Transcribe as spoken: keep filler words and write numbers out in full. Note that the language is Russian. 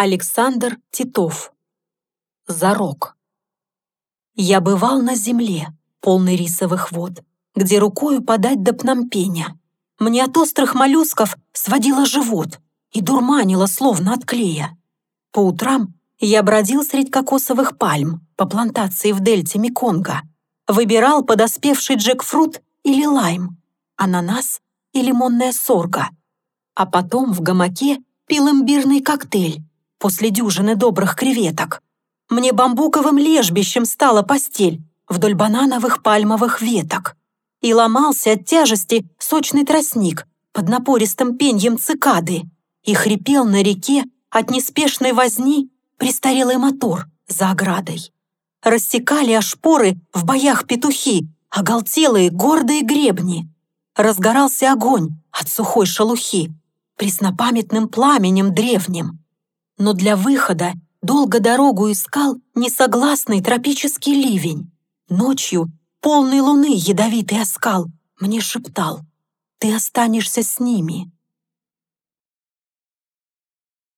Александр Титов. Зарок. Я бывал на земле, полной рисовых вод, где рукою подать до Пномпеня. Мне от острых моллюсков сводило живот и дурманило, словно от клея. По утрам я бродил средь кокосовых пальм по плантации в дельте Меконга, выбирал подоспевший джекфрут или лайм, ананас и лимонная сорга, а потом в гамаке пил имбирный коктейль после дюжины добрых креветок. Мне бамбуковым лежбищем стала постель вдоль банановых пальмовых веток. И ломался от тяжести сочный тростник под напористым пеньем цикады, и хрипел на реке от неспешной возни престарелый мотор за оградой. Рассекали о шпоры в боях петухи, оголтелые гордые гребни. Разгорался огонь от сухой шелухи преснопамятным пламенем древним. Но для выхода долго дорогу искал несогласный тропический ливень. Ночью полной луны ядовитый оскал мне шептал: ты останешься с ними,